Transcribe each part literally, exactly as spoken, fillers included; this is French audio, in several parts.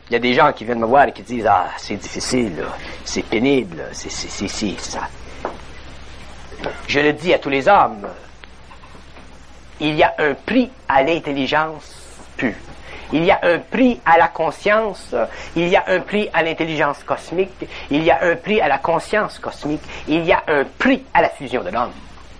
Il y a des gens qui viennent me voir et qui disent « Ah, c'est difficile, là. C'est pénible, là. c'est c'est c'est c'est ça. » Je le dis à tous les hommes, il y a un prix à l'intelligence pure. Il y a un prix à la conscience, il y a un prix à l'intelligence cosmique, il y a un prix à la conscience cosmique, il y a un prix à la fusion de l'homme.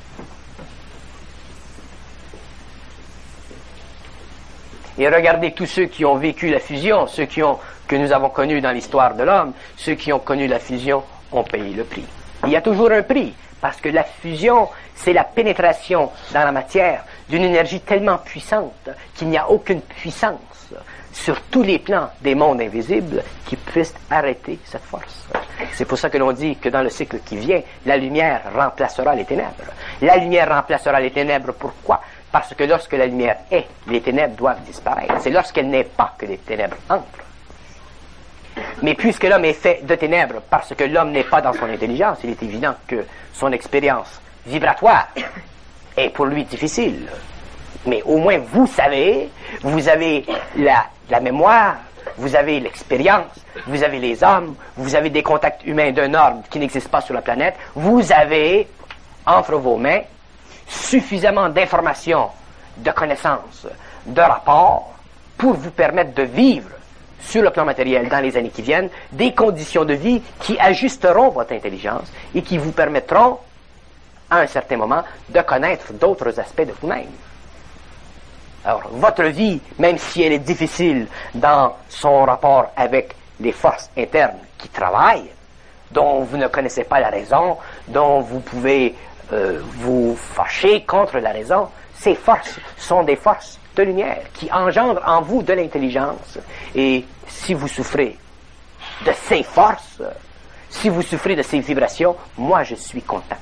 Et regardez tous ceux qui ont vécu la fusion, ceux qui ont, que nous avons connus dans l'histoire de l'homme, ceux qui ont connu la fusion ont payé le prix. Il y a toujours un prix, parce que la fusion, c'est la pénétration dans la matière d'une énergie tellement puissante qu'il n'y a aucune puissance sur tous les plans des mondes invisibles qui puisse arrêter cette force. C'est pour ça que l'on dit que dans le cycle qui vient, la lumière remplacera les ténèbres. La lumière remplacera les ténèbres, pourquoi? Parce que lorsque la lumière est, les ténèbres doivent disparaître. C'est lorsqu'elle n'est pas que les ténèbres entrent. Mais puisque l'homme est fait de ténèbres, parce que l'homme n'est pas dans son intelligence, il est évident que son expérience vibratoire est pour lui difficile. Mais au moins vous savez, vous avez la, la mémoire, vous avez l'expérience, vous avez les hommes, vous avez des contacts humains d'un ordre qui n'existe pas sur la planète, vous avez entre vos mains suffisamment d'informations, de connaissances, de rapports pour vous permettre de vivre sur le plan matériel dans les années qui viennent des conditions de vie qui ajusteront votre intelligence et qui vous permettront à un certain moment de connaître d'autres aspects de vous-même. Alors, votre vie, même si elle est difficile dans son rapport avec les forces internes qui travaillent, dont vous ne connaissez pas la raison, dont vous pouvez euh, vous fâcher contre la raison, ces forces sont des forces de lumière qui engendrent en vous de l'intelligence. Et si vous souffrez de ces forces, si vous souffrez de ces vibrations, moi je suis content.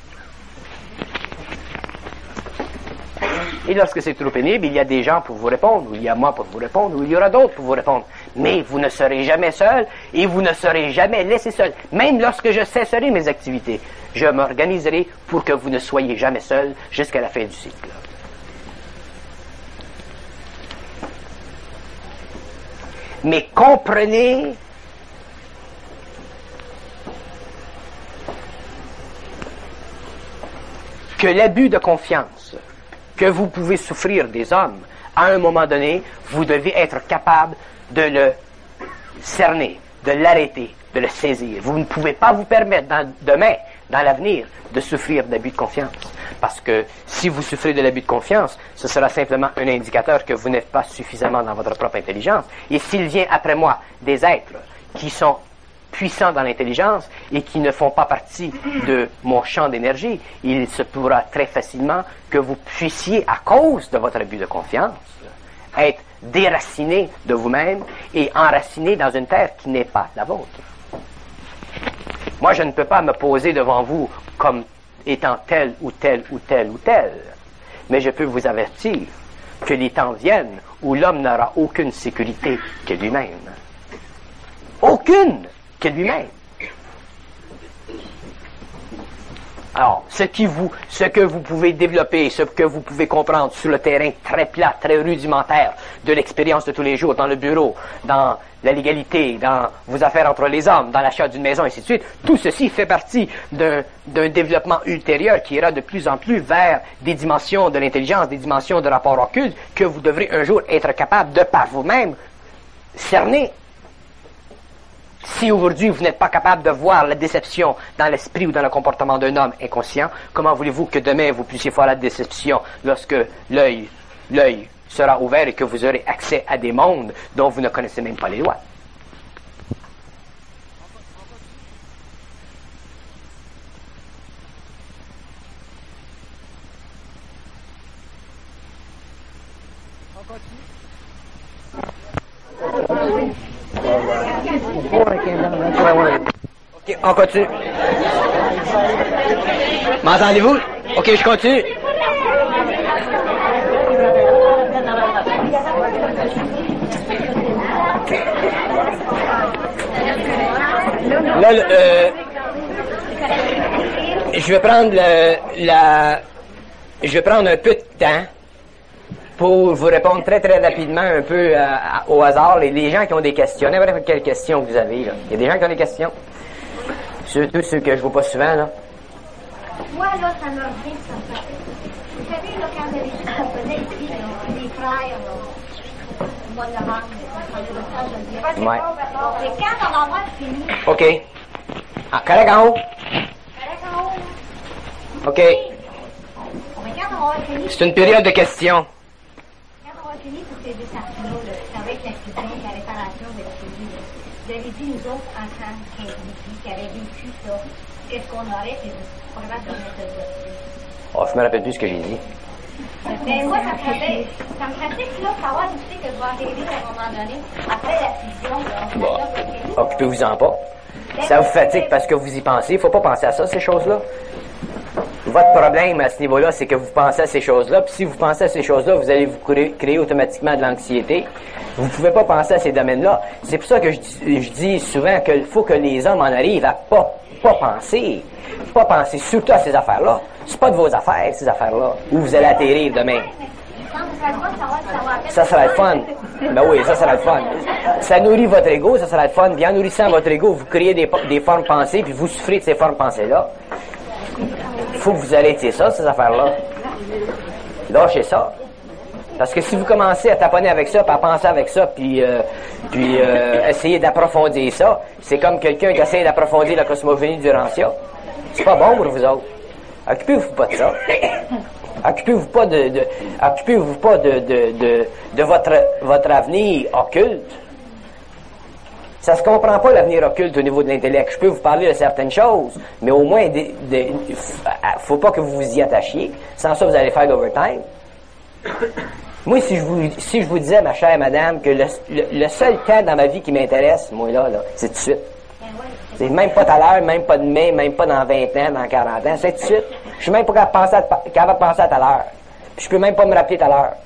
Et lorsque c'est trop pénible, il y a des gens pour vous répondre, ou il y a moi pour vous répondre, ou il y aura d'autres pour vous répondre. Mais vous ne serez jamais seul, et vous ne serez jamais laissé seul. Même lorsque je cesserai mes activités, je m'organiserai pour que vous ne soyez jamais seul jusqu'à la fin du cycle. Mais comprenez que l'abus de confiance que vous pouvez souffrir des hommes, à un moment donné, vous devez être capable de le cerner, de l'arrêter, de le saisir. Vous ne pouvez pas vous permettre dans, demain, dans l'avenir, de souffrir d'abus de confiance. Parce que si vous souffrez de l'abus de confiance, ce sera simplement un indicateur que vous n'êtes pas suffisamment dans votre propre intelligence. Et s'il vient après moi des êtres qui sont puissants dans l'intelligence et qui ne font pas partie de mon champ d'énergie, il se pourra très facilement que vous puissiez, à cause de votre abus de confiance, être déraciné de vous-même et enraciné dans une terre qui n'est pas la vôtre. Moi, je ne peux pas me poser devant vous comme étant tel ou tel ou tel ou tel, mais je peux vous avertir que les temps viennent où l'homme n'aura aucune sécurité que lui-même. Aucune que lui-même. Alors, ce qui vous, ce que vous pouvez développer, ce que vous pouvez comprendre sur le terrain très plat, très rudimentaire de l'expérience de tous les jours, dans le bureau, dans la légalité, dans vos affaires entre les hommes, dans l'achat d'une maison, et ainsi de suite, tout ceci fait partie d'un, d'un développement ultérieur qui ira de plus en plus vers des dimensions de l'intelligence, des dimensions de rapport occulte, que vous devrez un jour être capable de par vous-même cerner. Si aujourd'hui vous n'êtes pas capable de voir la déception dans l'esprit ou dans le comportement d'un homme inconscient, comment voulez-vous que demain vous puissiez voir la déception lorsque l'œil, l'œil sera ouvert et que vous aurez accès à des mondes dont vous ne connaissez même pas les lois? Ok, on continue. M'entendez-vous? Ok, je continue. Là, euh, je vais prendre le, la, je vais prendre un peu de temps pour vous répondre très très rapidement un peu euh, au hasard, les, les gens qui ont des questions, n'importe quelle question que vous avez, là. Il y a des gens qui ont des questions? Surtout ceux que je vois pas souvent, là. Moi, là, ça me revient, ça me fait. Vous savez, là, quand j'avais dit qu'on faisait ici, là, les frères, là, au mois de novembre, ça je le dis. Ouais. Et quand on va avoir fini, OK. Ah, correct en haut? correct en haut, OK. mais quand on va avoir fini, C'est une période de questions. quand on va avoir fini pour ces deux articles-là, là, avec l'accident, la réparation de la police, là, vous avez dit, nous autres, en tant qu'individus qui avaient vécu ça, qu'est-ce qu'on aurait, c'est pas capable de remettre ça. Oh, je me rappelle plus ce que j'ai dit. Mais moi, ça me ferait, ça me ferait plus, là, savoir, tu sais, que je vais arriver à un moment donné, après la fusion, là, on Bon. a là, parce que- Occupez-vous-en pas. Ça vous fatigue parce que vous y pensez. Il faut pas penser à ça, ces choses-là. Votre problème à ce niveau-là, c'est que vous pensez à ces choses-là. Puis si vous pensez à ces choses-là, vous allez vous créer, créer automatiquement de l'anxiété. Vous ne pouvez pas penser à ces domaines-là. C'est pour ça que je, dis- je dis souvent qu'il faut que les hommes en arrivent à pas, pas penser. Pas penser surtout à ces affaires-là. C'est pas de vos affaires, ces affaires-là. Où vous allez atterrir demain. Ça sera le fun. Ben oui, ça sera le fun. Ça nourrit votre ego, ça sera le fun. Puis en nourrissant votre ego, vous créez des, des formes pensées, puis vous souffrez de ces formes pensées-là. Il faut que vous arrêtiez ça, ces affaires-là. Lâchez ça. Parce que si vous commencez à taponner avec ça, puis à penser avec ça, puis, euh, puis euh, essayer d'approfondir ça, c'est comme quelqu'un qui essaie d'approfondir la cosmogonie d'Urantia. C'est pas bon pour vous autres. Occupez-vous pas de ça. Occupez-vous pas de, de occupez-vous pas de, de, de, de votre, votre avenir occulte. Ça se comprend pas l'avenir occulte au niveau de l'intellect. Je peux vous parler de certaines choses, mais au moins, de, de, faut pas que vous vous y attachiez. Sans ça, vous allez faire de l'overtime. Moi, si je vous, si je vous disais, ma chère madame, que le, le, le seul temps dans ma vie qui m'intéresse, moi là, là, c'est tout de suite. C'est même pas tout à l'heure, même pas demain, même pas dans vingt ans, dans quarante ans, c'est tout de suite. Je suis même pas capable de penser à, capable de penser à tout à l'heure. Puis je peux même pas me rappeler tout à l'heure.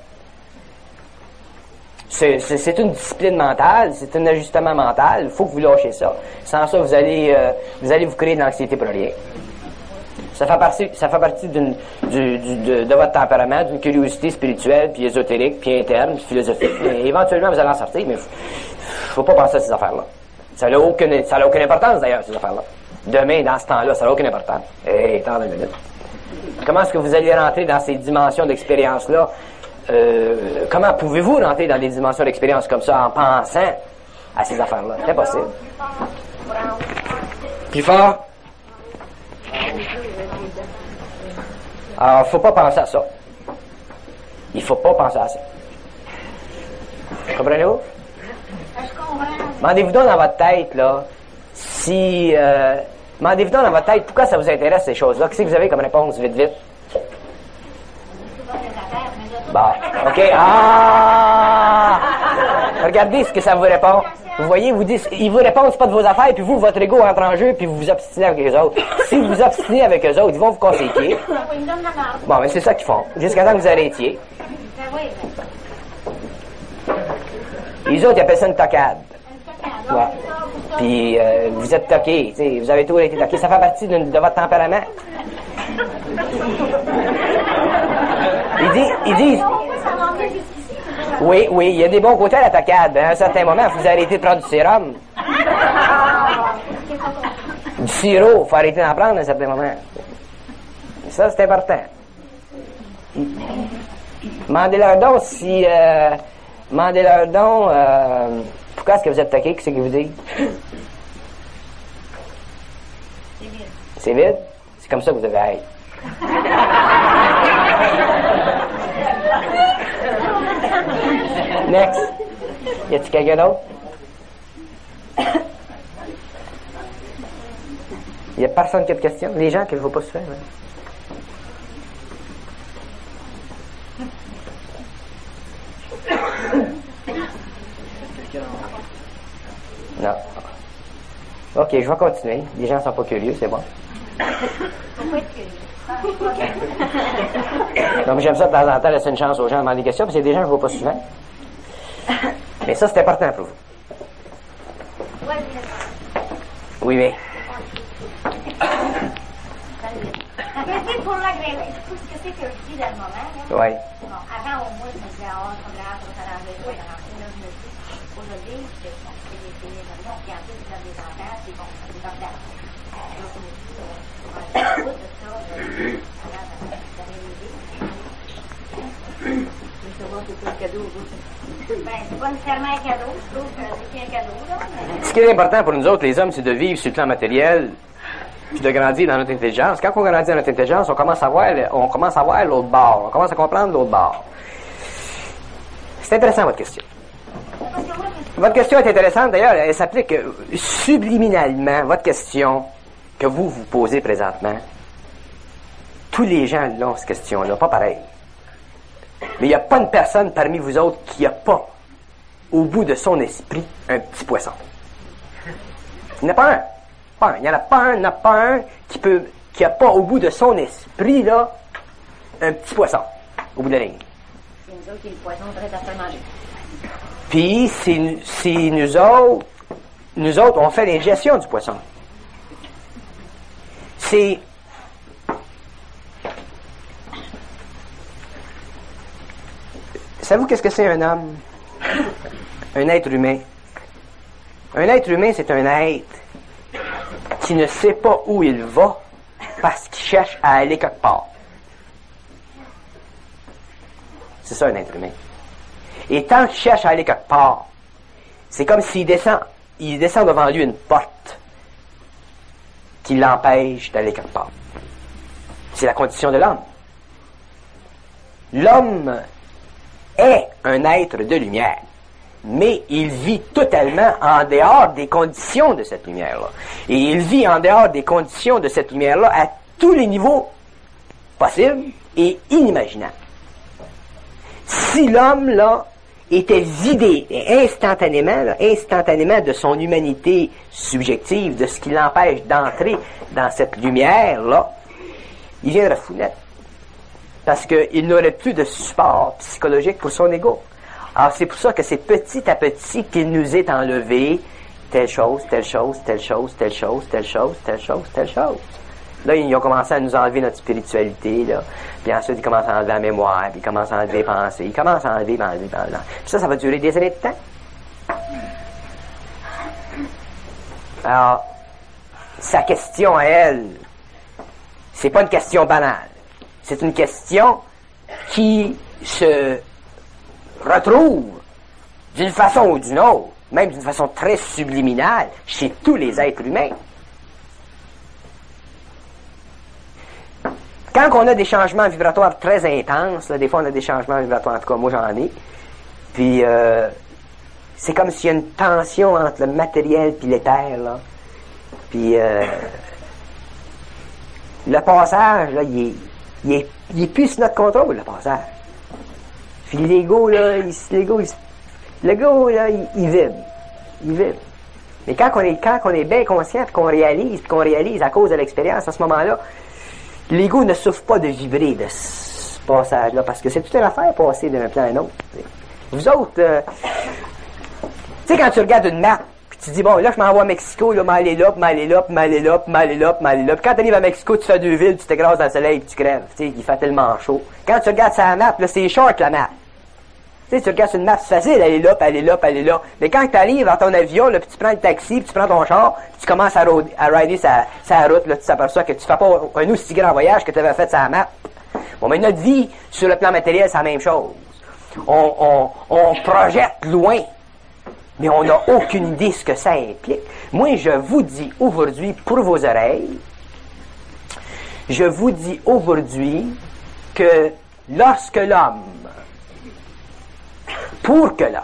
C'est, c'est, c'est une discipline mentale, c'est un ajustement mental, il faut que vous lâchez ça. Sans ça, vous allez, euh, vous allez vous créer de l'anxiété pour rien. Ça fait partie, ça fait partie d'une, du, du, de, de votre tempérament, d'une curiosité spirituelle, puis ésotérique, puis interne, puis philosophique. Mais éventuellement, vous allez en sortir, mais faut, faut pas penser à ces affaires-là. Ça n'a aucune, ça n'a aucune importance, d'ailleurs, ces affaires-là. Demain, dans ce temps-là, ça n'a aucune importance. Hé, attends une minute. Comment est-ce que vous allez rentrer dans ces dimensions d'expérience-là? Euh, comment pouvez-vous rentrer dans des dimensions d'expérience comme ça en pensant à ces affaires-là? C'est impossible. Plus fort? Alors, il ne faut pas penser à ça. Il ne faut pas penser à ça. Comprenez-vous? Demandez-vous donc dans votre tête, là, si... Euh, demandez-vous donc dans votre tête pourquoi ça vous intéresse, ces choses-là. Qu'est-ce que vous avez comme réponse, vite, vite? Bon, OK. Ah! Regardez ce que ça vous répond. Vous voyez, vous dites, ils vous répondent, c'est pas de vos affaires, puis vous, votre ego entre en jeu, puis vous vous obstinez avec eux autres. Si vous vous obstinez avec eux autres, ils vont vous conseiller. Bon, mais c'est ça qu'ils font. Jusqu'à temps que vous arrêtiez. Les autres, ils appellent ça une tocade. Ouais. Puis, euh, vous êtes toqués, tu sais, vous avez toujours été toqués. Ça fait partie de, de votre tempérament. Ils disent, ils disent, oui, oui, il y a des bons côtés à la tocade. À un certain moment, il faut arrêter de prendre du sérum. Du sirop, il faut arrêter d'en prendre à un certain moment. Ça, c'est important. Demandez-leur donc si... Euh, demandez-leur donc... Euh, pourquoi est-ce que vous êtes toqués? Qu'est-ce que vous dites? C'est vide. C'est vide? C'est comme ça que vous devez être. Next. Y a-t-il quelqu'un d'autre? Y a personne qui a de questions? Les gens que je ne vois pas souvent. Hein? Non. OK, je vais continuer. Les gens ne sont pas curieux, c'est bon. Donc j'aime ça de temps en temps laisser une chance aux gens de demander des questions, parce que des gens que je ne vois pas souvent. Mais ça, c'est important pour vous. Oui, oui. Je dis pour l'agrément, tout ce que c'est que je dis dans le moment. Là. Oui. Bon, avant, au moins, je me disais, oh, c'est grave, ça va s'arranger, ça va s'arranger. Là, je me dis, aujourd'hui, c'est bon, c'est des filles, non, puis en plus, vous avez des enfants, c'est bon, c'est des enfants. Donc, je me dis, euh, je vais de ça, euh, alors, vous avez une idée. Je veux savoir c'est quoi le cadeau, vous. Ben, c'est pas nécessairement un cadeau, je trouve que c'est un cadeau, là. Mais... Ce qui est important pour nous autres, les hommes, c'est de vivre sur le plan matériel, puis de grandir dans notre intelligence. Quand on grandit dans notre intelligence, on commence à voir, on commence à voir l'autre bord, on commence à comprendre l'autre bord. C'est intéressant, votre question. Votre question est intéressante, d'ailleurs, elle s'applique subliminalement, votre question que vous vous posez présentement. Tous les gens l'ont, cette question-là, pas pareil. Mais il n'y a pas une personne parmi vous autres qui n'a pas, au bout de son esprit, un petit poisson. Il n'y en a pas un. Pas un. Il n'y en a pas un, il n'y en a pas un qui peut, qui n'a pas, au bout de son esprit, là, un petit poisson, au bout de la ligne. C'est nous autres qui le poisson prêt à faire manger. Puis, c'est, c'est nous autres, nous autres, on fait l'ingestion du poisson. C'est... Savez-vous qu'est-ce que c'est un homme? Un être humain. Un être humain, c'est un être qui ne sait pas où il va parce qu'il cherche à aller quelque part. C'est ça, un être humain. Et tant qu'il cherche à aller quelque part, c'est comme s'il descend, il descend devant lui une porte qui l'empêche d'aller quelque part. C'est la condition de l'homme. L'homme est un être de lumière, mais il vit totalement en dehors des conditions de cette lumière-là. Et il vit en dehors des conditions de cette lumière-là à tous les niveaux possibles et inimaginables. Si l'homme, là, était vidé instantanément, là, instantanément de son humanité subjective, de ce qui l'empêche d'entrer dans cette lumière-là, il viendrait fou net. Parce qu'il n'aurait plus de support psychologique pour son ego. Alors c'est pour ça que c'est petit à petit qu'il nous est enlevé telle chose, telle chose, telle chose, telle chose, telle chose, telle chose, telle chose. Là, ils ont commencé à nous enlever notre spiritualité, là. Puis ensuite, ils commencent à enlever la mémoire, puis ils commencent à enlever les pensées. Ils commencent à enlever, enlever, enlever. Puis ça, ça va durer des années de temps. Alors, sa question à elle, c'est pas une question banale. C'est une question qui se retrouve d'une façon ou d'une autre, même d'une façon très subliminale, chez tous les êtres humains. Quand on a des changements vibratoires très intenses, là, des fois on a des changements vibratoires, en tout cas moi j'en ai, puis euh, c'est comme s'il y a une tension entre le matériel et l'éther, là. Puis euh, le passage, là, il est, il est, il est plus sous notre contrôle, le passage. Puis l'ego, là, il, l'ego, il, l'ego, là, il, il vibre. Il vibre. Mais quand on est, quand on est bien conscient, qu'on réalise, qu'on réalise à cause de l'expérience, à ce moment-là, l'ego ne souffre pas de vibrer de ce passage-là, parce que c'est toute une affaire passer d'un plan à un autre. Vous autres, euh, tu sais, quand tu regardes une map, puis tu dis, bon, là, je m'envoie à Mexico, là, m'aller là, m'aller là, m'aller là, m'aller là, m'aller là. Puis quand tu arrives à Mexico, tu fais deux villes, tu t'écrases dans le soleil, puis tu crèves. Tu sais, il fait tellement chaud. Quand tu regardes sa map, là, c'est short, la map. Tu sais, tu regardes sur une map, c'est facile, aller là, puis aller là, puis aller là. Mais quand tu arrives dans ton avion, là, puis tu prends le taxi, puis tu prends ton char, puis tu commences à, road, à rider sa, sa route, là, tu t'aperçois que tu fais pas un aussi grand voyage que tu avais fait sur la map. Bon, mais notre vie, sur le plan matériel, c'est la même chose. On, on, on projette loin, mais on n'a aucune idée ce que ça implique. Moi, je vous dis aujourd'hui, pour vos oreilles, je vous dis aujourd'hui que lorsque l'homme, pour que l'homme,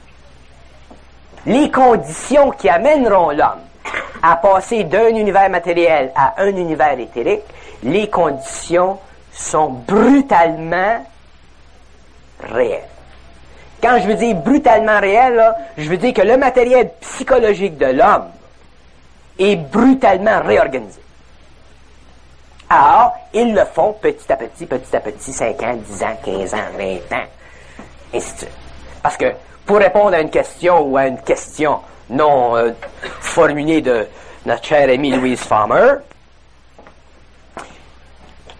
les conditions qui amèneront l'homme à passer d'un univers matériel à un univers éthérique, les conditions sont brutalement réelles. Quand je veux dire brutalement réel, là, je veux dire que le matériel psychologique de l'homme est brutalement réorganisé. Alors, ils le font petit à petit, petit à petit, cinq ans, dix ans, quinze ans, vingt ans, ainsi de suite. Parce que, pour répondre à une question ou à une question non euh, formulée de notre chère amie Louise Farmer,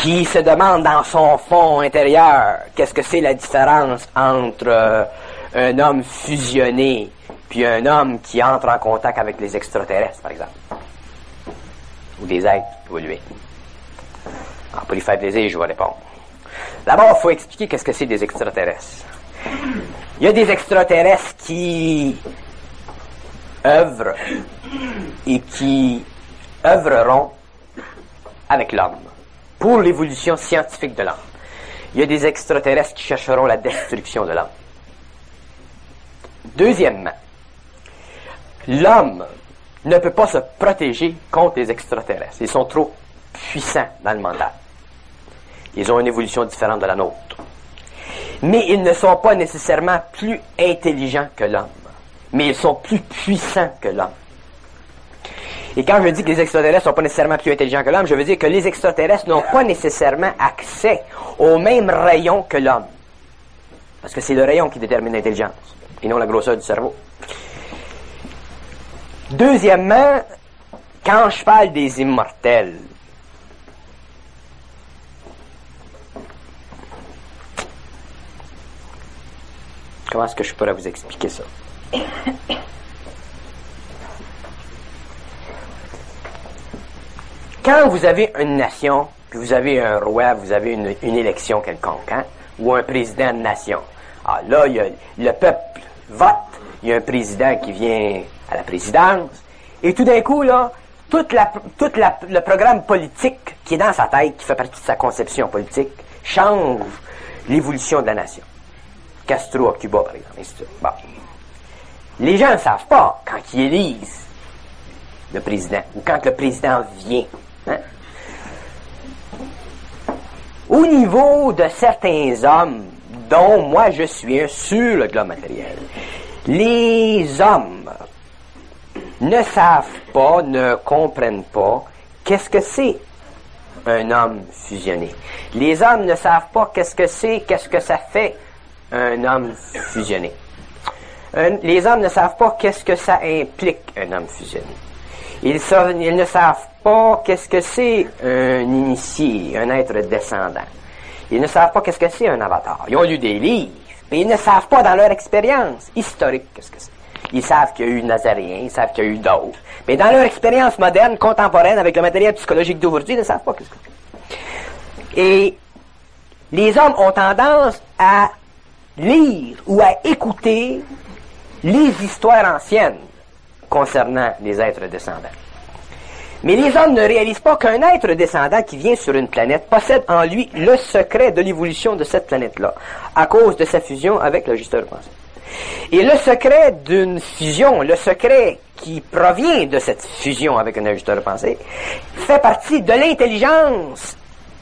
qui se demande dans son fond intérieur qu'est-ce que c'est la différence entre euh, un homme fusionné puis un homme qui entre en contact avec les extraterrestres, par exemple, ou des êtres évolués. Alors, pour lui faire plaisir, je vais répondre. D'abord, il faut expliquer qu'est-ce que c'est des extraterrestres. Il y a des extraterrestres qui œuvrent et qui œuvreront avec l'homme pour l'évolution scientifique de l'homme. Il y a des extraterrestres qui chercheront la destruction de l'homme. Deuxièmement, l'homme ne peut pas se protéger contre les extraterrestres. Ils sont trop puissants dans le mental. Ils ont une évolution différente de la nôtre. Mais ils ne sont pas nécessairement plus intelligents que l'homme. Mais ils sont plus puissants que l'homme. Et quand je dis que les extraterrestres ne sont pas nécessairement plus intelligents que l'homme, je veux dire que les extraterrestres n'ont pas nécessairement accès au même rayon que l'homme. Parce que c'est le rayon qui détermine l'intelligence, et non la grosseur du cerveau. Deuxièmement, quand je parle des immortels, comment est-ce que je pourrais vous expliquer ça? Quand vous avez une nation, puis vous avez un roi, vous avez une, une élection quelconque, hein, ou un président de nation. Alors là, il y a, le peuple vote, il y a un président qui vient à la présidence, et tout d'un coup, là, tout la, tout la, le programme politique qui est dans sa tête, qui fait partie de sa conception politique, change l'évolution de la nation. Castro à Cuba, par exemple, ainsi de suite. Bon. Les gens ne savent pas quand ils élisent le président, ou quand le président vient. Hein? Au niveau de certains hommes, dont moi je suis un sur le globe matériel, les hommes ne savent pas, ne comprennent pas qu'est-ce que c'est un homme fusionné. Les hommes ne savent pas qu'est-ce que c'est, qu'est-ce que ça fait un homme fusionné. Un, les hommes ne savent pas qu'est-ce que ça implique un homme fusionné. Ils, savent, ils ne savent pas qu'est-ce que c'est un initié, un être descendant. Ils ne savent pas qu'est-ce que c'est un avatar. Ils ont lu des livres, mais ils ne savent pas dans leur expérience historique qu'est-ce que c'est. Ils savent qu'il y a eu Nazaréens, ils savent qu'il y a eu d'autres. Mais dans leur expérience moderne, contemporaine, avec le matériel psychologique d'aujourd'hui, ils ne savent pas qu'est-ce que c'est. Et les hommes ont tendance à lire ou à écouter les histoires anciennes concernant les êtres descendants. Mais les hommes ne réalisent pas qu'un être descendant qui vient sur une planète possède en lui le secret de l'évolution de cette planète-là, à cause de sa fusion avec l'ajusteur de pensée. Et le secret d'une fusion, le secret qui provient de cette fusion avec un ajusteur de pensée, fait partie de l'intelligence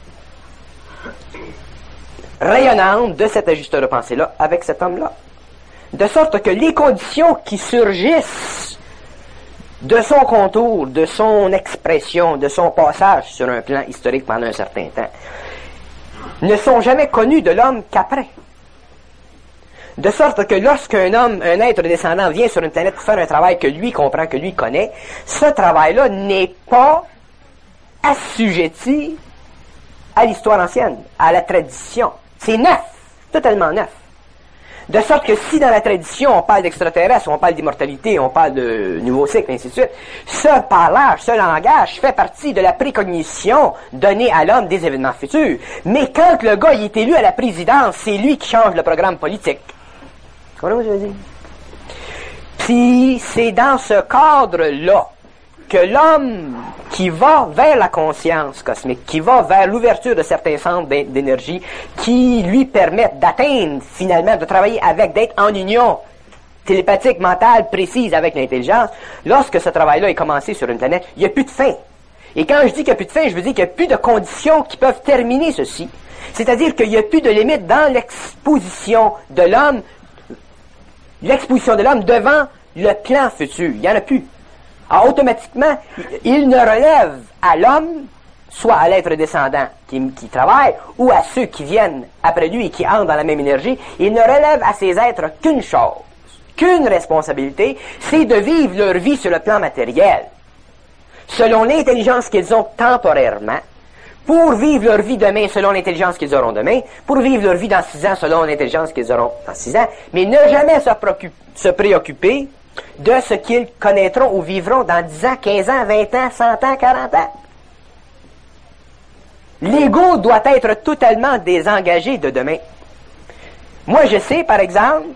rayonnante de cet ajusteur de pensée-là avec cet homme-là. De sorte que les conditions qui surgissent de son contour, de son expression, de son passage sur un plan historique pendant un certain temps, ne sont jamais connues de l'homme qu'après. De sorte que lorsqu'un homme, un être descendant vient sur une planète pour faire un travail que lui comprend, que lui connaît, ce travail-là n'est pas assujetti à l'histoire ancienne, à la tradition. C'est neuf, totalement neuf. De sorte que si dans la tradition on parle d'extraterrestres, on parle d'immortalité, on parle de nouveau cycle, ainsi de suite, ce parlage, ce langage fait partie de la précognition donnée à l'homme des événements futurs. Mais quand le gars il est élu à la présidence, c'est lui qui change le programme politique. Voilà ce que je veux dire. Puis c'est dans ce cadre-là que l'homme qui va vers la conscience cosmique, qui va vers l'ouverture de certains centres d'énergie, qui lui permettent d'atteindre finalement, de travailler avec, d'être en union télépathique, mentale, précise avec l'intelligence, lorsque ce travail-là est commencé sur une planète, il n'y a plus de fin. Et quand je dis qu'il n'y a plus de fin, je veux dire qu'il n'y a plus de conditions qui peuvent terminer ceci. C'est-à-dire qu'il n'y a plus de limite dans l'exposition de l'homme, l'exposition de l'homme devant le plan futur. Il n'y en a plus. Alors, automatiquement, il ne relève à l'homme, soit à l'être descendant qui, qui travaille, ou à ceux qui viennent après lui et qui entrent dans la même énergie, il ne relève à ces êtres qu'une chose, qu'une responsabilité, c'est de vivre leur vie sur le plan matériel, selon l'intelligence qu'ils ont temporairement, pour vivre leur vie demain selon l'intelligence qu'ils auront demain, pour vivre leur vie dans six ans selon l'intelligence qu'ils auront dans six ans, mais ne jamais se, se préoccuper de ce qu'ils connaîtront ou vivront dans dix ans, quinze ans, vingt ans, cent ans, quarante ans. L'ego doit être totalement désengagé de demain. Moi, je sais, par exemple,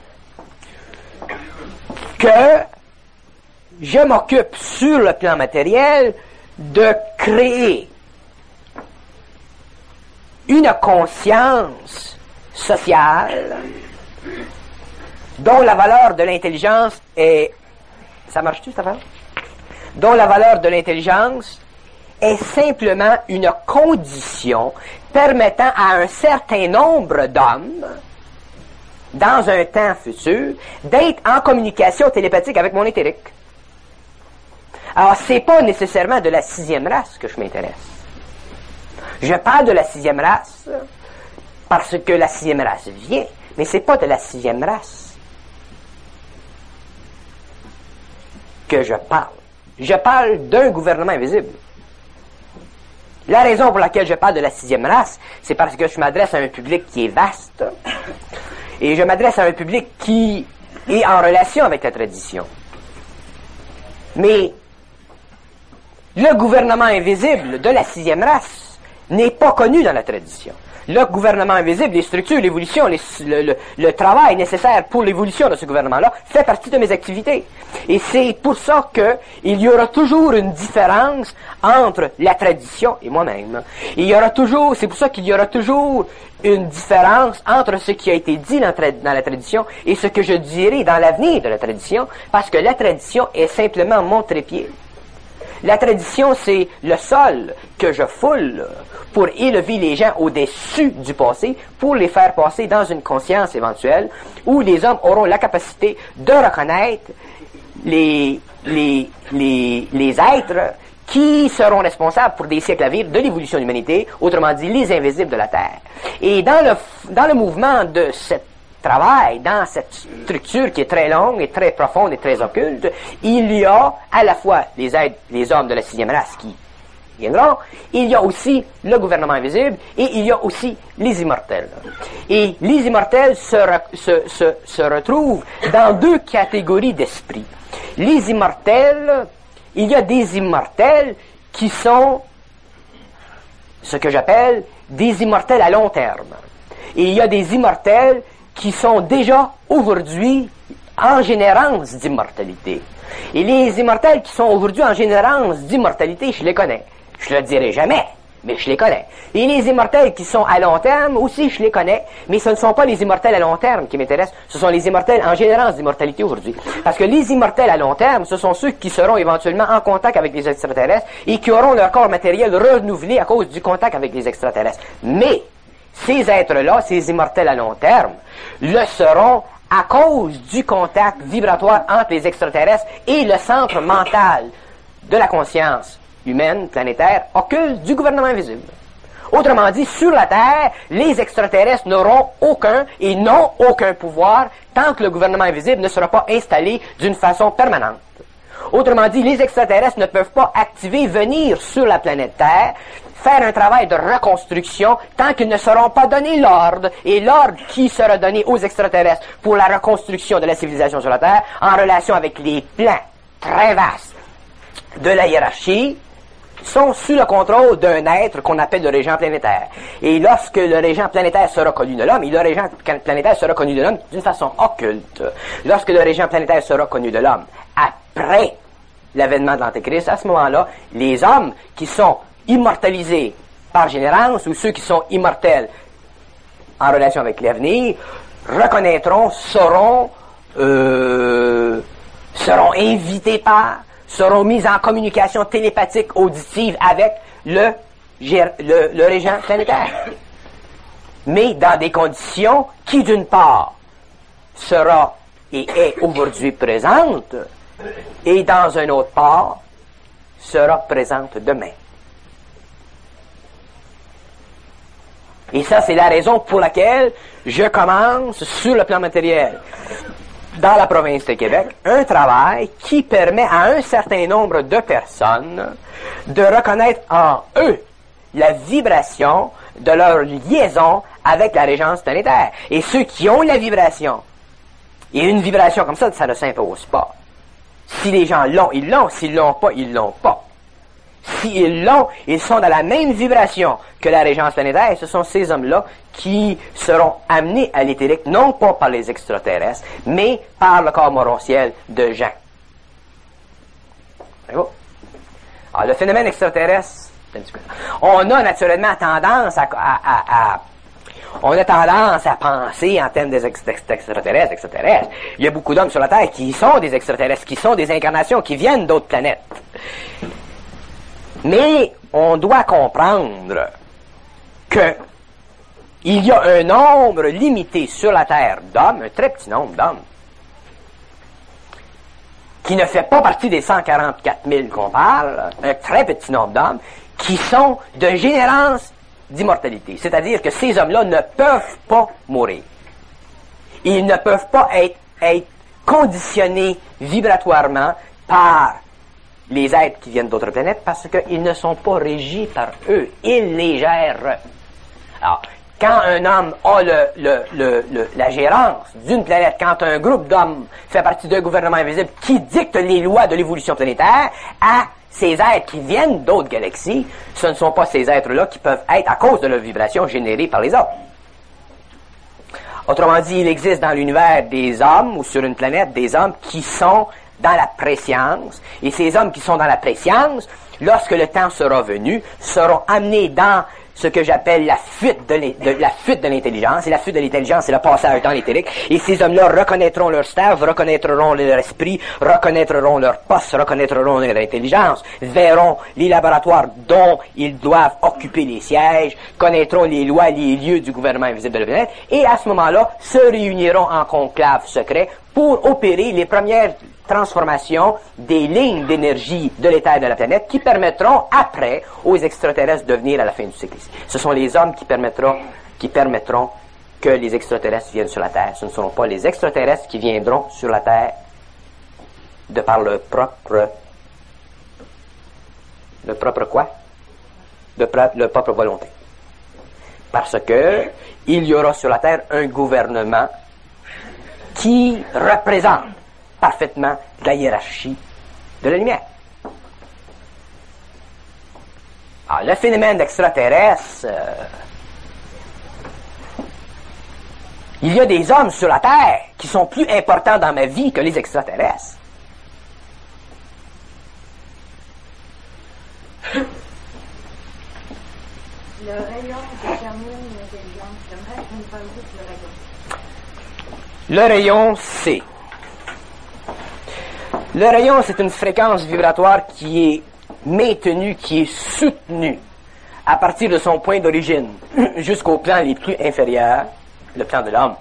que je m'occupe sur le plan matériel de créer une conscience sociale dont la valeur de l'intelligence est... Ça marche-tu, cette affaire? Dont la valeur de l'intelligence est simplement une condition permettant à un certain nombre d'hommes, dans un temps futur, d'être en communication télépathique avec mon éthérique. Alors, c'est pas nécessairement de la sixième race que je m'intéresse. Je parle de la sixième race parce que la sixième race vient, mais c'est pas de la sixième race que je parle. Je parle d'un gouvernement invisible. La raison pour laquelle je parle de la sixième race, c'est parce que je m'adresse à un public qui est vaste et je m'adresse à un public qui est en relation avec la tradition. Mais le gouvernement invisible de la sixième race n'est pas connu dans la tradition. Le gouvernement invisible, les structures, l'évolution, les, le, le, le travail nécessaire pour l'évolution de ce gouvernement-là fait partie de mes activités. Et c'est pour ça qu'il y aura toujours une différence entre la tradition et moi-même. Il y aura toujours, c'est pour ça qu'il y aura toujours une différence entre ce qui a été dit dans, dans la tradition et ce que je dirai dans l'avenir de la tradition, parce que la tradition est simplement mon trépied. La tradition, c'est le sol que je foule pour élever les gens au-dessus du passé, pour les faire passer dans une conscience éventuelle où les hommes auront la capacité de reconnaître les, les, les, les êtres qui seront responsables pour des siècles à venir de l'évolution de l'humanité, autrement dit, les invisibles de la Terre. Et dans le, dans le mouvement de cette travail, dans cette structure qui est très longue et très profonde et très occulte, il y a à la fois les êtres, les hommes de la sixième race qui viendront, il y a aussi le gouvernement invisible et il y a aussi les immortels. Et les immortels se, re, se, se, se retrouvent dans deux catégories d'esprit. Les immortels, il y a des immortels qui sont ce que j'appelle des immortels à long terme. Et il y a des immortels qui sont déjà aujourd'hui en générance d'immortalité. Et les immortels qui sont aujourd'hui en générance d'immortalité, je les connais. Je le dirai jamais, mais je les connais. Et les immortels qui sont à long terme, aussi je les connais, mais ce ne sont pas les immortels à long terme qui m'intéressent, ce sont les immortels en générance d'immortalité aujourd'hui. Parce que les immortels à long terme, ce sont ceux qui seront éventuellement en contact avec les extraterrestres et qui auront leur corps matériel renouvelé à cause du contact avec les extraterrestres. Mais ces êtres-là, ces immortels à long terme, le seront à cause du contact vibratoire entre les extraterrestres et le centre mental de la conscience humaine, planétaire, occulte du gouvernement invisible. Autrement dit, sur la Terre, les extraterrestres n'auront aucun et n'ont aucun pouvoir tant que le gouvernement invisible ne sera pas installé d'une façon permanente. Autrement dit, les extraterrestres ne peuvent pas activer, venir sur la planète Terre, faire un travail de reconstruction tant qu'ils ne seront pas donnés l'ordre, et l'ordre qui sera donné aux extraterrestres pour la reconstruction de la civilisation sur la Terre en relation avec les plans très vastes de la hiérarchie, sont sous le contrôle d'un être qu'on appelle le régent planétaire. Et lorsque le régent planétaire sera connu de l'homme, et le régent planétaire sera connu de l'homme d'une façon occulte, lorsque le régent planétaire sera connu de l'homme, après l'avènement de l'Antéchrist, à ce moment-là, les hommes qui sont immortalisés par générance, ou ceux qui sont immortels en relation avec l'avenir, reconnaîtront, sauront, euh, seront invités par, seront mis en communication télépathique auditive avec le, le, le régent planétaire. Mais dans des conditions qui, d'une part, sera et est aujourd'hui présente, et dans un autre part, sera présente demain. Et ça, c'est la raison pour laquelle je commence, sur le plan matériel, dans la province de Québec, un travail qui permet à un certain nombre de personnes de reconnaître en eux la vibration de leur liaison avec la régence planétaire. Et ceux qui ont la vibration, et une vibration comme ça, ça ne s'impose pas. Si les gens l'ont, ils l'ont. S'ils l'ont pas, ils l'ont pas. S'ils l'ont, ils sont dans la même vibration que la régence planétaire. Et ce sont ces hommes-là qui seront amenés à l'éthérique, non pas par les extraterrestres, mais par le corps morontiel de Jean. Alors, le phénomène extraterrestre, un petit peu. On a naturellement tendance à, à, à, à on a tendance à penser en termes des extraterrestres, extraterrestres. Il y a beaucoup d'hommes sur la Terre qui sont des extraterrestres, qui sont des incarnations, qui viennent d'autres planètes. Mais on doit comprendre que il y a un nombre limité sur la Terre d'hommes, un très petit nombre d'hommes, qui ne fait pas partie des cent quarante-quatre mille qu'on parle, un très petit nombre d'hommes, qui sont de générance d'immortalité. C'est-à-dire que ces hommes-là ne peuvent pas mourir. Ils ne peuvent pas être, être conditionnés vibratoirement par les êtres qui viennent d'autres planètes parce qu'ils ne sont pas régis par eux. Ils les gèrent. Alors, quand un homme a le, le, le, le, la gérance d'une planète, quand un groupe d'hommes fait partie d'un gouvernement invisible qui dicte les lois de l'évolution planétaire à ces êtres qui viennent d'autres galaxies, ce ne sont pas ces êtres-là qui peuvent être, à cause de leur vibration, générés par les autres. Autrement dit, il existe dans l'univers des hommes, ou sur une planète, des hommes qui sont dans la préscience, et ces hommes qui sont dans la préscience, lorsque le temps sera venu, seront amenés dans ce que j'appelle la fuite de, de la fuite de l'intelligence. Et la fuite de l'intelligence, c'est le passage dans l'éthérique. Et ces hommes-là reconnaîtront leur staff, reconnaîtront leur esprit, reconnaîtront leur poste, reconnaîtront leur intelligence, verront les laboratoires dont ils doivent occuper les sièges, connaîtront les lois, les lieux du gouvernement invisible de la planète, et à ce moment-là, se réuniront en conclave secret pour opérer les premières transformation des lignes d'énergie de l'éther de la planète qui permettront après aux extraterrestres de venir à la fin du cycle ici. Ce sont les hommes qui permettront, qui permettront que les extraterrestres viennent sur la Terre. Ce ne seront pas les extraterrestres qui viendront sur la Terre de par leur propre... Le propre quoi? De pra- leur propre volonté. Parce que il y aura sur la Terre un gouvernement qui représente parfaitement la hiérarchie de la lumière. Alors, le phénomène d'extraterrestre, euh, il y a des hommes sur la Terre qui sont plus importants dans ma vie que les extraterrestres. Le rayon détermine l'intelligence. J'aimerais que vous me parliez de le rayon. Le rayon C. Le rayon, c'est une fréquence vibratoire qui est maintenue, qui est soutenue à partir de son point d'origine jusqu'au plan les plus inférieurs, le plan de l'homme,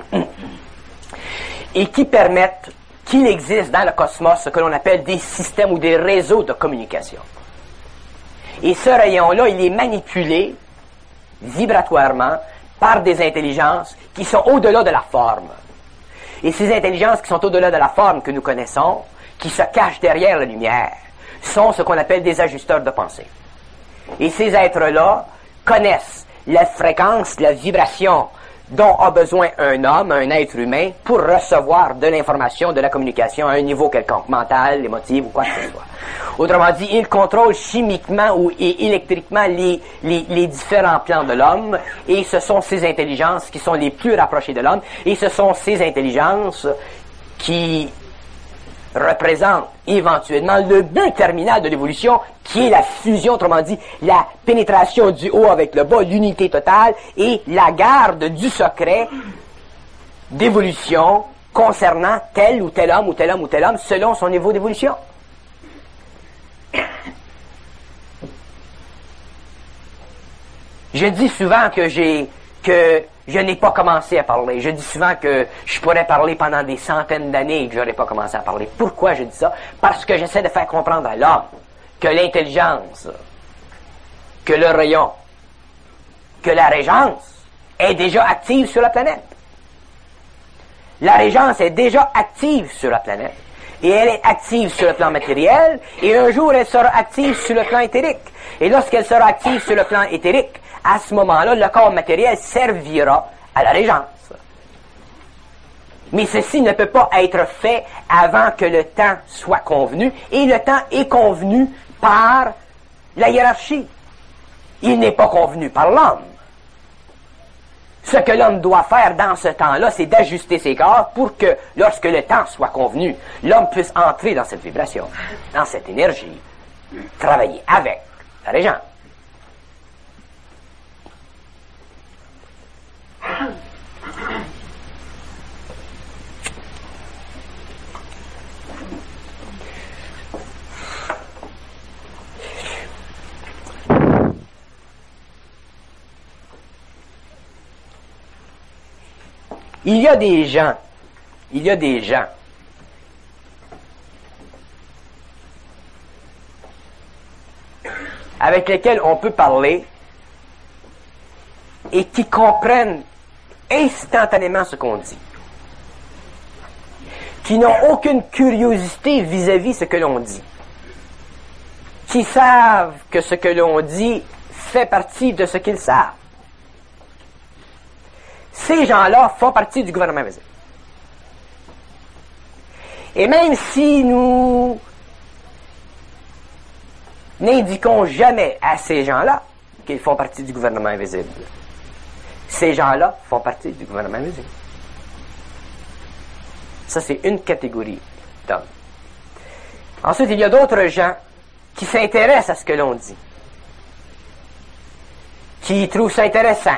et qui permettent qu'il existe dans le cosmos ce que l'on appelle des systèmes ou des réseaux de communication. Et ce rayon-là, il est manipulé vibratoirement par des intelligences qui sont au-delà de la forme. Et ces intelligences qui sont au-delà de la forme que nous connaissons, qui se cachent derrière la lumière, sont ce qu'on appelle des ajusteurs de pensée. Et ces êtres-là connaissent la fréquence, la vibration dont a besoin un homme, un être humain, pour recevoir de l'information, de la communication à un niveau quelconque, mental, émotif ou quoi que ce soit. Autrement dit, ils contrôlent chimiquement ou et électriquement les, les, les différents plans de l'homme, et ce sont ces intelligences qui sont les plus rapprochées de l'homme, et ce sont ces intelligences qui représentent éventuellement le but terminal de l'évolution, qui est la fusion, autrement dit, la pénétration du haut avec le bas, l'unité totale, et la garde du secret d'évolution concernant tel ou tel homme ou tel homme ou tel homme selon son niveau d'évolution. Je dis souvent que j'ai que je n'ai pas commencé à parler. Je dis souvent que je pourrais parler pendant des centaines d'années et que je n'aurais pas commencé à parler. Pourquoi je dis ça? Parce que j'essaie de faire comprendre à l'homme que l'intelligence, que le rayon, que la régence est déjà active sur la planète. La régence est déjà active sur la planète. Et elle est active sur le plan matériel, et un jour elle sera active sur le plan éthérique. Et lorsqu'elle sera active sur le plan éthérique, à ce moment-là, le corps matériel servira à la régence. Mais ceci ne peut pas être fait avant que le temps soit convenu, et le temps est convenu par la hiérarchie. Il n'est pas convenu par l'homme. Ce que l'homme doit faire dans ce temps-là, c'est d'ajuster ses corps pour que, lorsque le temps soit convenu, l'homme puisse entrer dans cette vibration, dans cette énergie, travailler avec la régence. Il y a des gens, il y a des gens avec lesquels on peut parler et qui comprennent instantanément ce qu'on dit, qui n'ont aucune curiosité vis-à-vis ce que l'on dit, qui savent que ce que l'on dit fait partie de ce qu'ils savent. Ces gens-là font partie du gouvernement invisible. Et même si nous n'indiquons jamais à ces gens-là qu'ils font partie du gouvernement invisible, ces gens-là font partie du gouvernement invisible. Ça, c'est une catégorie d'hommes. Ensuite, il y a d'autres gens qui s'intéressent à ce que l'on dit, qui trouvent ça intéressant,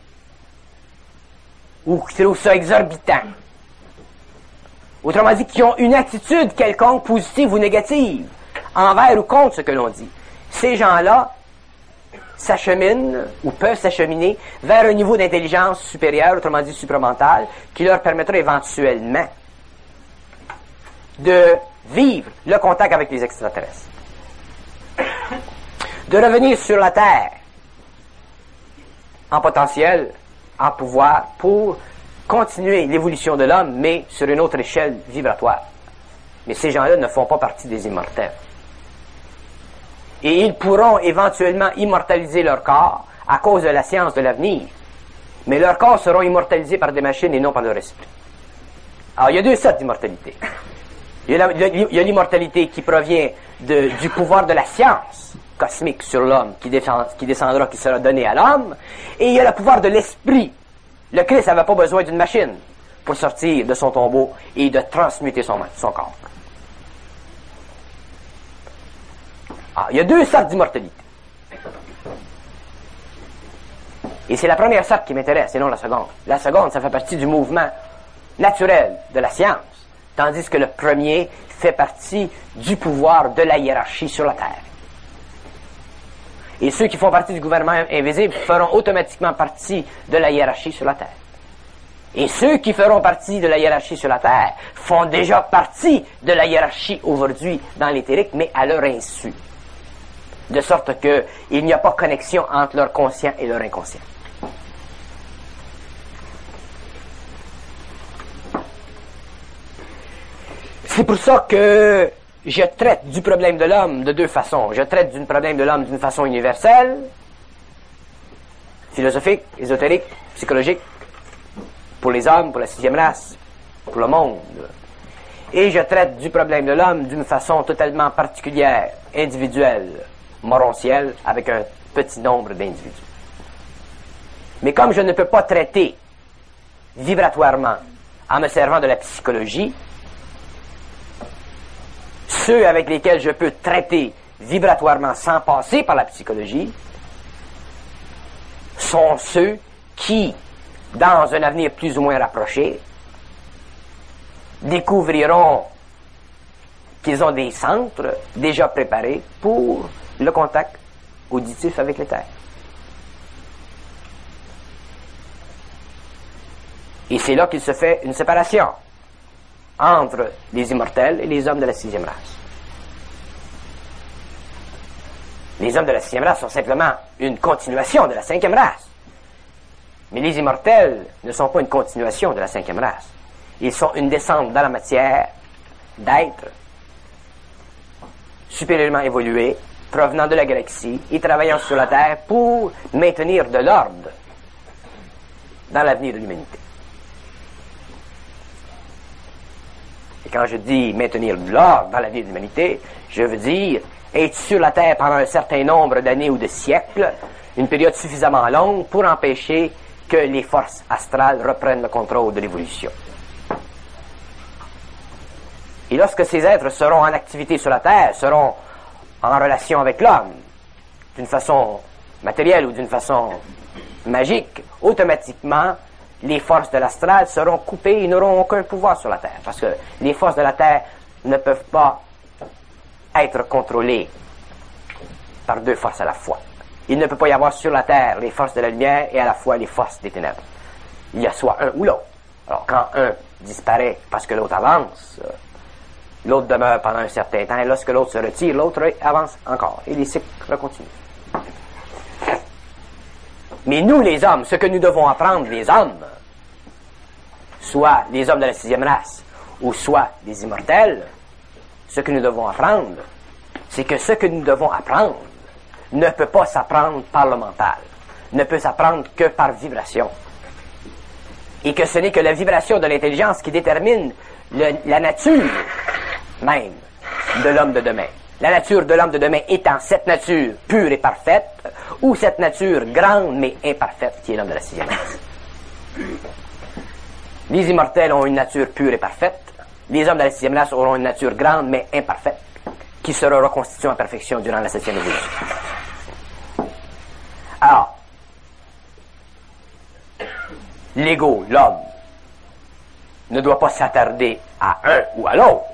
ou qui trouvent ça exorbitant. Autrement dit, qui ont une attitude quelconque, positive ou négative, envers ou contre ce que l'on dit. Ces gens-là s'acheminent, ou peuvent s'acheminer, vers un niveau d'intelligence supérieur, autrement dit supramental, qui leur permettra éventuellement de vivre le contact avec les extraterrestres. De revenir sur la Terre en potentiel, en pouvoir, pour continuer l'évolution de l'homme, mais sur une autre échelle vibratoire. Mais ces gens-là ne font pas partie des immortels. Et ils pourront éventuellement immortaliser leur corps à cause de la science de l'avenir. Mais leurs corps seront immortalisés par des machines et non par leur esprit. Alors, il y a deux sortes d'immortalité. Il y a, la, il y a l'immortalité qui provient de, du pouvoir de la science cosmique sur l'homme, qui, descend, qui descendra, qui sera donné à l'homme, et il y a le pouvoir de l'esprit. Le Christ n'avait pas besoin d'une machine pour sortir de son tombeau et de transmuter son, son corps. Ah, il y a deux sortes d'immortalité. Et c'est la première sorte qui m'intéresse, et non la seconde. La seconde, ça fait partie du mouvement naturel de la science, tandis que le premier fait partie du pouvoir de la hiérarchie sur la Terre. Et ceux qui font partie du gouvernement invisible feront automatiquement partie de la hiérarchie sur la Terre. Et ceux qui feront partie de la hiérarchie sur la Terre font déjà partie de la hiérarchie aujourd'hui dans l'éthérique, mais à leur insu. De sorte que il n'y a pas connexion entre leur conscient et leur inconscient. C'est pour ça que je traite du problème de l'homme de deux façons. Je traite du problème de l'homme d'une façon universelle, philosophique, ésotérique, psychologique, pour les hommes, pour la sixième race, pour le monde. Et je traite du problème de l'homme d'une façon totalement particulière, individuelle, morontielle, avec un petit nombre d'individus. Mais comme je ne peux pas traiter vibratoirement en me servant de la psychologie, ceux avec lesquels je peux traiter vibratoirement sans passer par la psychologie sont ceux qui, dans un avenir plus ou moins rapproché, découvriront qu'ils ont des centres déjà préparés pour le contact auditif avec les terres. Et c'est là qu'il se fait une séparation entre les immortels et les hommes de la sixième race. Les hommes de la sixième race sont simplement une continuation de la cinquième race. Mais les immortels ne sont pas une continuation de la cinquième race. Ils sont une descente dans la matière d'êtres supérieurement évolués, provenant de la galaxie et travaillant sur la Terre pour maintenir de l'ordre dans l'avenir de l'humanité. Et quand je dis maintenir de l'ordre dans l'avenir de l'humanité, je veux dire être sur la Terre pendant un certain nombre d'années ou de siècles, une période suffisamment longue pour empêcher que les forces astrales reprennent le contrôle de l'évolution. Et lorsque ces êtres seront en activité sur la Terre, seront en relation avec l'homme, d'une façon matérielle ou d'une façon magique, automatiquement, les forces de l'astral seront coupées et n'auront aucun pouvoir sur la Terre. Parce que les forces de la Terre ne peuvent pas être contrôlées par deux forces à la fois. Il ne peut pas y avoir sur la Terre les forces de la lumière et à la fois les forces des ténèbres. Il y a soit un ou l'autre. Alors quand un disparaît parce que l'autre avance, l'autre demeure pendant un certain temps, et lorsque l'autre se retire, l'autre avance encore. Et les cycles continuent. Mais nous, les hommes, ce que nous devons apprendre, les hommes, soit les hommes de la sixième race, ou soit les immortels, ce que nous devons apprendre, c'est que ce que nous devons apprendre ne peut pas s'apprendre par le mental, ne peut s'apprendre que par vibration. Et que ce n'est que la vibration de l'intelligence qui détermine le, la nature même de l'homme de demain. La nature de l'homme de demain étant cette nature pure et parfaite, ou cette nature grande mais imparfaite qui est l'homme de la sixième race. Les immortels ont une nature pure et parfaite. Les hommes de la sixième race auront une nature grande mais imparfaite, qui sera reconstituée en perfection durant la septième évolution. Alors, l'ego, l'homme, ne doit pas s'attarder à un ou à l'autre,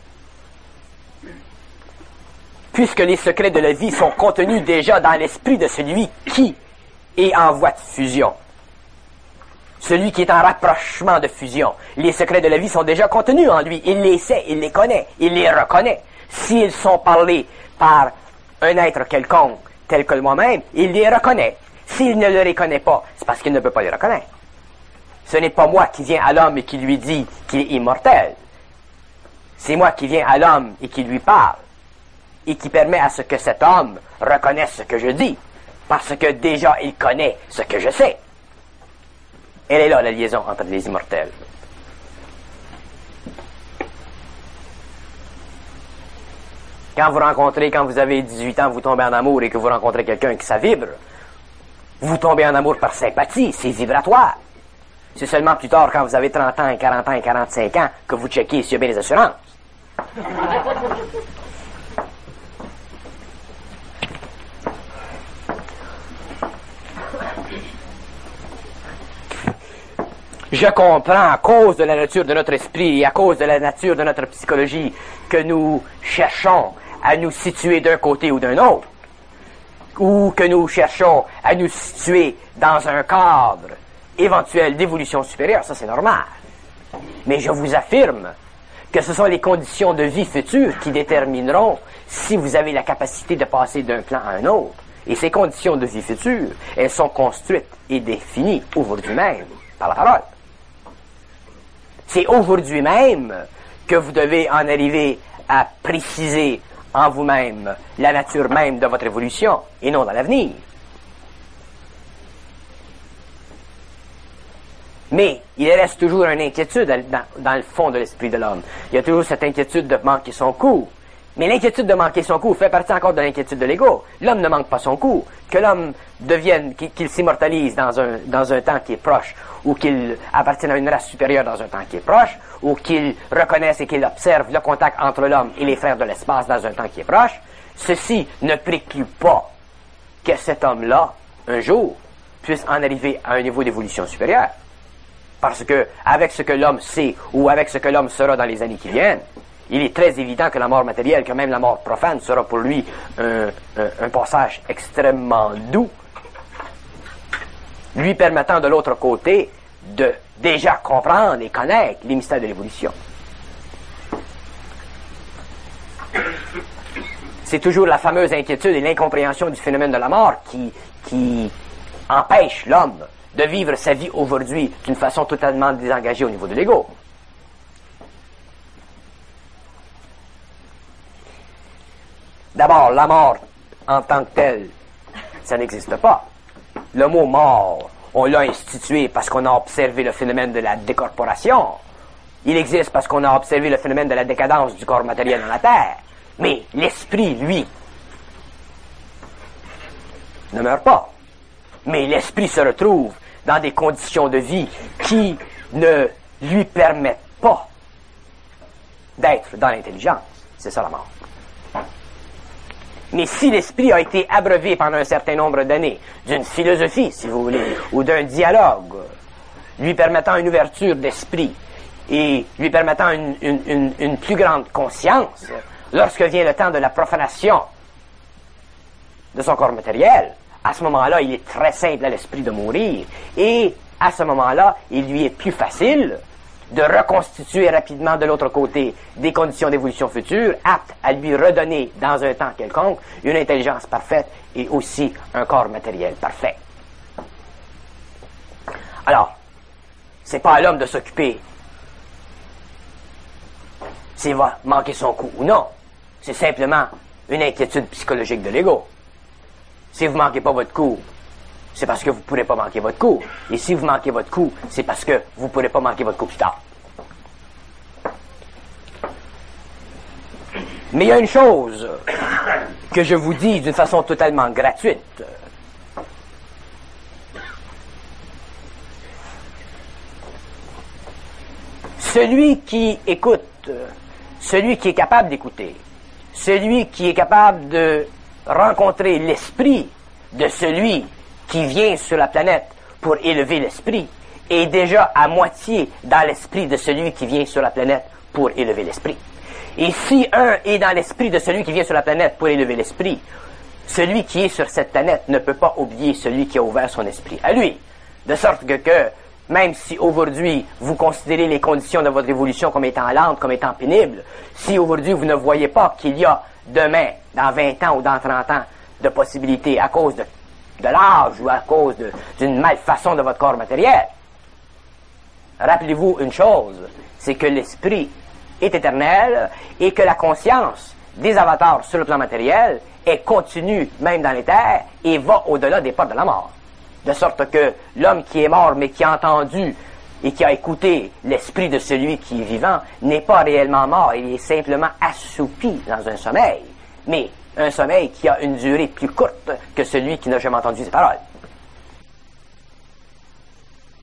puisque les secrets de la vie sont contenus déjà dans l'esprit de celui qui est en voie de fusion. Celui qui est en rapprochement de fusion. Les secrets de la vie sont déjà contenus en lui. Il les sait, il les connaît, il les reconnaît. S'ils sont parlés par un être quelconque, tel que moi-même, il les reconnaît. S'il ne les reconnaît pas, c'est parce qu'il ne peut pas les reconnaître. Ce n'est pas moi qui viens à l'homme et qui lui dit qu'il est immortel. C'est moi qui viens à l'homme et qui lui parle. Et qui permet à ce que cet homme reconnaisse ce que je dis. Parce que déjà il connaît ce que je sais. Elle est là, la liaison entre les immortels. Quand vous rencontrez, quand vous avez dix-huit ans, vous tombez en amour et que vous rencontrez quelqu'un qui ça vibre, vous tombez en amour par sympathie, c'est vibratoire. C'est seulement plus tard, quand vous avez trente ans, quarante ans et quarante-cinq ans, que vous checkez s'il y a bien des assurances. Je comprends, à cause de la nature de notre esprit et à cause de la nature de notre psychologie, que nous cherchons à nous situer d'un côté ou d'un autre, ou que nous cherchons à nous situer dans un cadre éventuel d'évolution supérieure. Ça, c'est normal. Mais je vous affirme que ce sont les conditions de vie futures qui détermineront si vous avez la capacité de passer d'un plan à un autre. Et ces conditions de vie futures, elles sont construites et définies aujourd'hui même par la parole. C'est aujourd'hui même que vous devez en arriver à préciser en vous-même la nature même de votre évolution, et non dans l'avenir. Mais il reste toujours une inquiétude dans, dans le fond de l'esprit de l'homme. Il y a toujours cette inquiétude de manquer son coup. Mais l'inquiétude de manquer son coup fait partie encore de l'inquiétude de l'ego. L'homme ne manque pas son coup. Que l'homme devienne, qu'il, qu'il s'immortalise dans un, dans un temps qui est proche, ou qu'il appartienne à une race supérieure dans un temps qui est proche, ou qu'il reconnaisse et qu'il observe le contact entre l'homme et les frères de l'espace dans un temps qui est proche, ceci ne préclut pas que cet homme-là, un jour, puisse en arriver à un niveau d'évolution supérieure. Parce que, avec ce que l'homme sait, ou avec ce que l'homme sera dans les années qui viennent, il est très évident que la mort matérielle, que même la mort profane, sera pour lui un, un, un passage extrêmement doux, lui permettant de l'autre côté de déjà comprendre et connaître les mystères de l'évolution. C'est toujours la fameuse inquiétude et l'incompréhension du phénomène de la mort qui, qui empêche l'homme de vivre sa vie aujourd'hui d'une façon totalement désengagée au niveau de l'ego. D'abord, la mort en tant que telle, ça n'existe pas. Le mot mort, on l'a institué parce qu'on a observé le phénomène de la décorporation. Il existe parce qu'on a observé le phénomène de la décadence du corps matériel dans la Terre. Mais l'esprit, lui, ne meurt pas. Mais l'esprit se retrouve dans des conditions de vie qui ne lui permettent pas d'être dans l'intelligence. C'est ça la mort. Mais si l'esprit a été abreuvé pendant un certain nombre d'années d'une philosophie, si vous voulez, ou d'un dialogue, lui permettant une ouverture d'esprit et lui permettant une, une, une, une plus grande conscience, lorsque vient le temps de la profanation de son corps matériel, à ce moment-là, il est très simple à l'esprit de mourir. Et à ce moment-là, il lui est plus facile de reconstituer rapidement de l'autre côté des conditions d'évolution future, aptes à lui redonner dans un temps quelconque une intelligence parfaite et aussi un corps matériel parfait. Alors, c'est pas à l'homme de s'occuper s'il va manquer son coup ou non. C'est simplement une inquiétude psychologique de l'ego. Si vous ne manquez pas votre coup, c'est parce que vous ne pourrez pas manquer votre coup. Et si vous manquez votre coup, c'est parce que vous ne pourrez pas manquer votre coup plus tard. Mais il y a une chose que je vous dis d'une façon totalement gratuite. Celui qui écoute, celui qui est capable d'écouter, celui qui est capable de rencontrer l'esprit de celui qui vient sur la planète pour élever l'esprit est déjà à moitié dans l'esprit de celui qui vient sur la planète pour élever l'esprit. Et si un est dans l'esprit de celui qui vient sur la planète pour élever l'esprit, celui qui est sur cette planète ne peut pas oublier celui qui a ouvert son esprit à lui. De sorte que, que même si aujourd'hui vous considérez les conditions de votre évolution comme étant lentes, comme étant pénibles, si aujourd'hui vous ne voyez pas qu'il y a demain, dans vingt ans ou dans trente ans, de possibilités à cause de, de l'âge ou à cause de, d'une malfaçon de votre corps matériel, rappelez-vous une chose, c'est que l'esprit est éternel et que la conscience des avatars sur le plan matériel est continue même dans les terres et va au-delà des portes de la mort. De sorte que l'homme qui est mort mais qui a entendu et qui a écouté l'esprit de celui qui est vivant n'est pas réellement mort, il est simplement assoupi dans un sommeil, mais un sommeil qui a une durée plus courte que celui qui n'a jamais entendu ces paroles.